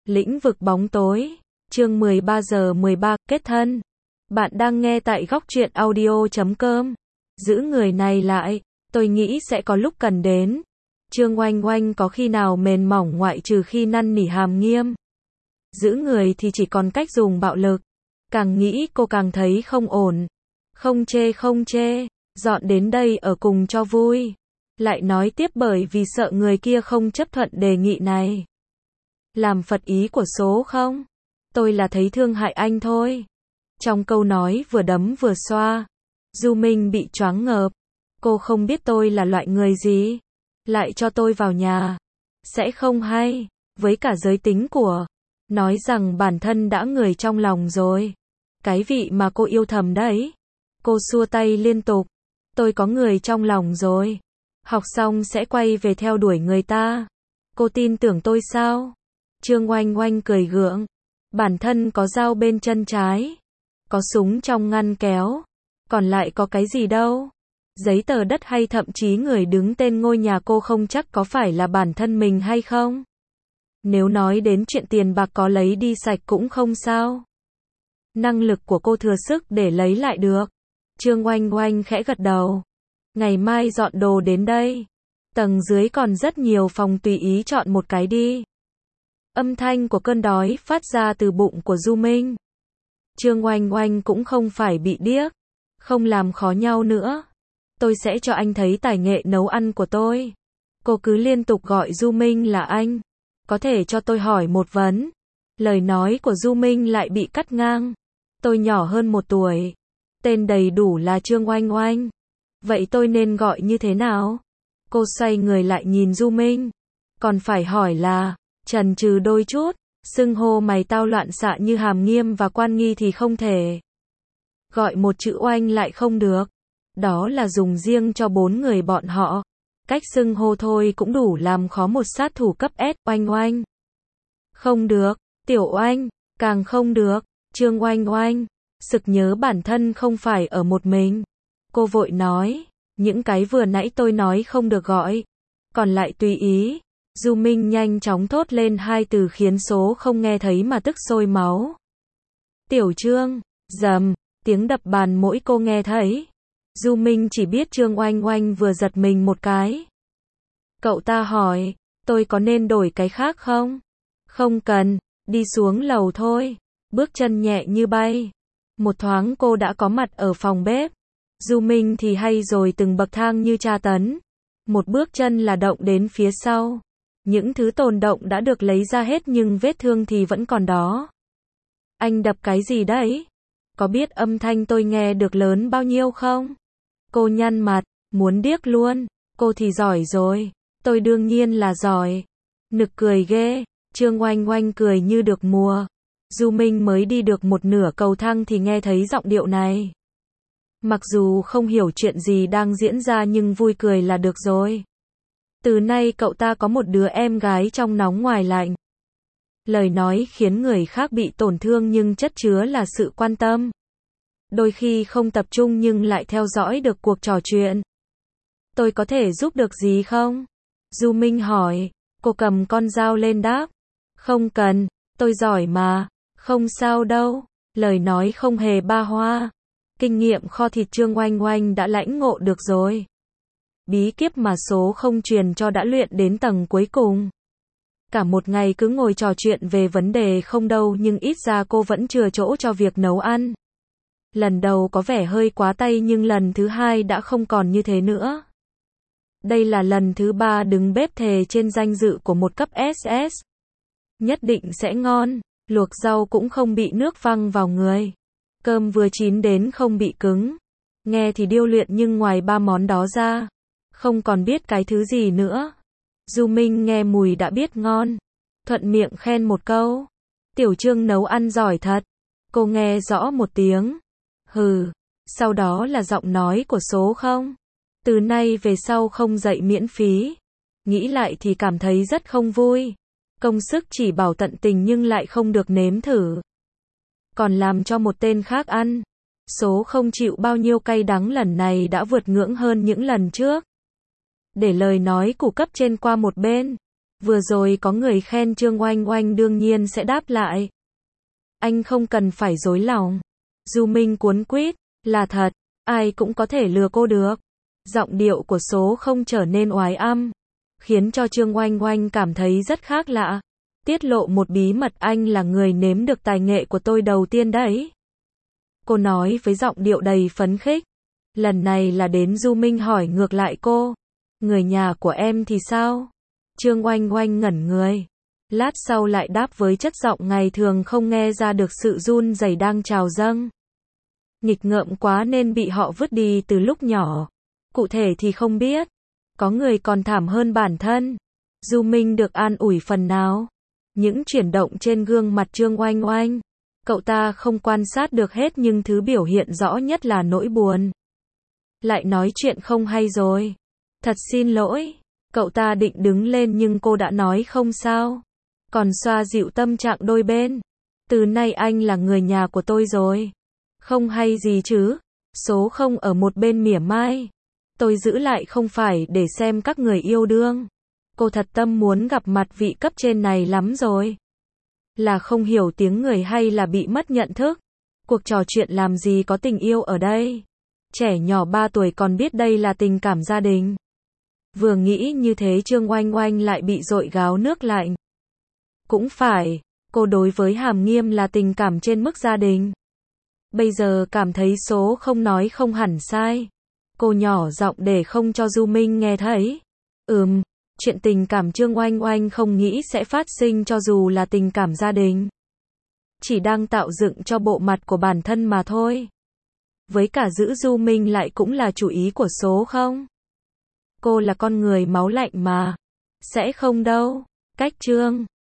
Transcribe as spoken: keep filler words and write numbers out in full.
Lĩnh vực bóng tối, chương mười ba giờ mười ba, kết thân. Bạn đang nghe tại góc truyện audio chấm com. Giữ người này lại, tôi nghĩ sẽ có lúc cần đến. Trương Oanh Oanh có khi nào mềm mỏng ngoại trừ khi năn nỉ hàm nghiêm. Giữ người thì chỉ còn cách dùng bạo lực. Càng nghĩ cô càng thấy không ổn. Không chê không chê, dọn đến đây ở cùng cho vui. Lại nói tiếp bởi vì sợ người kia không chấp thuận đề nghị này. Làm phật ý của số không? Tôi là thấy thương hại anh thôi. Trong câu nói vừa đấm vừa xoa, Du Minh bị choáng ngợp. Cô không biết tôi là loại người gì. Lại cho tôi vào nhà. Sẽ không hay, với cả giới tính của. Nói rằng bản thân đã người trong lòng rồi. Cái vị mà cô yêu thầm đấy. Cô xua tay liên tục. Tôi có người trong lòng rồi. Học xong sẽ quay về theo đuổi người ta. Cô tin tưởng tôi sao? Trương Oanh Oanh cười gượng. Bản thân có dao bên chân trái. Có súng trong ngăn kéo. Còn lại có cái gì đâu. Giấy tờ đất hay thậm chí người đứng tên ngôi nhà cô không chắc có phải là bản thân mình hay không. Nếu nói đến chuyện tiền bạc có lấy đi sạch cũng không sao. Năng lực của cô thừa sức để lấy lại được. Trương Oanh Oanh khẽ gật đầu. Ngày mai dọn đồ đến đây. Tầng dưới còn rất nhiều phòng, tùy ý chọn một cái đi. Âm thanh của cơn đói phát ra từ bụng của Du Minh. Trương Oanh Oanh cũng không phải bị điếc. Không làm khó nhau nữa. Tôi sẽ cho anh thấy tài nghệ nấu ăn của tôi. Cô cứ liên tục gọi Du Minh là anh. Có thể cho tôi hỏi một vấn. Lời nói của Du Minh lại bị cắt ngang. Tôi nhỏ hơn một tuổi. Tên đầy đủ là Trương Oanh Oanh. Vậy tôi nên gọi như thế nào? Cô xoay người lại nhìn Du Minh. Còn phải hỏi là, chần chừ đôi chút, xưng hô mày tao loạn xạ như hàm nghiêm và quan nghi thì không thể. Gọi một chữ oanh lại không được. Đó là dùng riêng cho bốn người bọn họ. Cách xưng hô thôi cũng đủ làm khó một sát thủ cấp S. Oanh Oanh. Không được. Tiểu Oanh. Càng không được. Trương Oanh Oanh. Sực nhớ bản thân không phải ở một mình. Cô vội nói. Những cái vừa nãy tôi nói không được gọi. Còn lại tùy ý. Du Minh nhanh chóng thốt lên hai từ khiến số không nghe thấy mà tức sôi máu. Tiểu Trương. Dầm. Tiếng đập bàn mỗi cô nghe thấy. Du Minh chỉ biết Trương Oanh Oanh vừa giật mình một cái. Cậu ta hỏi. Tôi có nên đổi cái khác không? Không cần. Đi xuống lầu thôi. Bước chân nhẹ như bay. Một thoáng cô đã có mặt ở phòng bếp. Du Minh thì hay rồi, từng bậc thang như tra tấn. Một bước chân là động đến phía sau. Những thứ tồn động đã được lấy ra hết nhưng vết thương thì vẫn còn đó. Anh đập cái gì đấy? Có biết âm thanh tôi nghe được lớn bao nhiêu không? Cô nhăn mặt, muốn điếc luôn. Cô thì giỏi rồi. Tôi đương nhiên là giỏi. Nực cười ghê. Trương Oanh Oanh cười như được mùa. Du Minh mới đi được một nửa cầu thang thì nghe thấy giọng điệu này. Mặc dù không hiểu chuyện gì đang diễn ra nhưng vui cười là được rồi. Từ nay cậu ta có một đứa em gái trong nóng ngoài lạnh. Lời nói khiến người khác bị tổn thương nhưng chất chứa là sự quan tâm. Đôi khi không tập trung nhưng lại theo dõi được cuộc trò chuyện. Tôi có thể giúp được gì không? Du Minh hỏi. Cô cầm con dao lên đáp. Không cần, tôi giỏi mà. Không sao đâu. Lời nói không hề ba hoa. Kinh nghiệm kho thịt Trương Oanh Oanh đã lãnh ngộ được rồi. Bí kíp mà số không truyền cho đã luyện đến tầng cuối cùng. Cả một ngày cứ ngồi trò chuyện về vấn đề không đâu nhưng ít ra cô vẫn chừa chỗ cho việc nấu ăn. Lần đầu có vẻ hơi quá tay nhưng lần thứ hai đã không còn như thế nữa. Đây là lần thứ ba đứng bếp thề trên danh dự của một cấp ét ét. Nhất định sẽ ngon, luộc rau cũng không bị nước văng vào người. Cơm vừa chín đến không bị cứng. Nghe thì điêu luyện nhưng ngoài ba món đó ra, không còn biết cái thứ gì nữa. Du Minh nghe mùi đã biết ngon. Thuận miệng khen một câu. Tiểu Trương nấu ăn giỏi thật. Cô nghe rõ một tiếng. Hừ. Sau đó là giọng nói của số không. Từ nay về sau không dạy miễn phí. Nghĩ lại thì cảm thấy rất không vui. Công sức chỉ bảo tận tình nhưng lại không được nếm thử. Còn làm cho một tên khác ăn. Số không chịu bao nhiêu cay đắng lần này đã vượt ngưỡng hơn những lần trước. Để lời nói của cấp trên qua một bên. Vừa rồi có người khen Trương Oanh Oanh đương nhiên sẽ đáp lại. Anh không cần phải dối lòng. Du Minh cuốn quýt, là thật, ai cũng có thể lừa cô được. Giọng điệu của số không trở nên oái âm, khiến cho Trương Oanh Oanh cảm thấy rất khác lạ. Tiết lộ một bí mật, anh là người nếm được tài nghệ của tôi đầu tiên đấy. Cô nói với giọng điệu đầy phấn khích. Lần này là đến Du Minh hỏi ngược lại cô. Người nhà của em thì sao? Trương Oanh Oanh ngẩn người. Lát sau lại đáp với chất giọng ngày thường không nghe ra được sự run rẩy đang trào dâng. Nghịch ngợm quá nên bị họ vứt đi từ lúc nhỏ. Cụ thể thì không biết. Có người còn thảm hơn bản thân. Du Minh được an ủi phần nào. Những chuyển động trên gương mặt Trương Oanh Oanh. Cậu ta không quan sát được hết nhưng thứ biểu hiện rõ nhất là nỗi buồn. Lại nói chuyện không hay rồi. Thật xin lỗi. Cậu ta định đứng lên nhưng cô đã nói không sao. Còn xoa dịu tâm trạng đôi bên. Từ nay anh là người nhà của tôi rồi. Không hay gì chứ. Số không ở một bên mỉa mai. Tôi giữ lại không phải để xem các người yêu đương. Cô thật tâm muốn gặp mặt vị cấp trên này lắm rồi. Là không hiểu tiếng người hay là bị mất nhận thức. Cuộc trò chuyện làm gì có tình yêu ở đây. Trẻ nhỏ ba tuổi còn biết đây là tình cảm gia đình. Vừa nghĩ như thế Trương Oanh Oanh lại bị dội gáo nước lạnh. Cũng phải, cô đối với Hàm Nghiêm là tình cảm trên mức gia đình. Bây giờ cảm thấy số không nói không hẳn sai. Cô nhỏ giọng để không cho Du Minh nghe thấy. Ừm, chuyện tình cảm Trương Oanh Oanh không nghĩ sẽ phát sinh cho dù là tình cảm gia đình. Chỉ đang tạo dựng cho bộ mặt của bản thân mà thôi. Với cả giữ Du Minh lại cũng là chủ ý của số không. Cô là con người máu lạnh mà. Sẽ không đâu. Cách Trương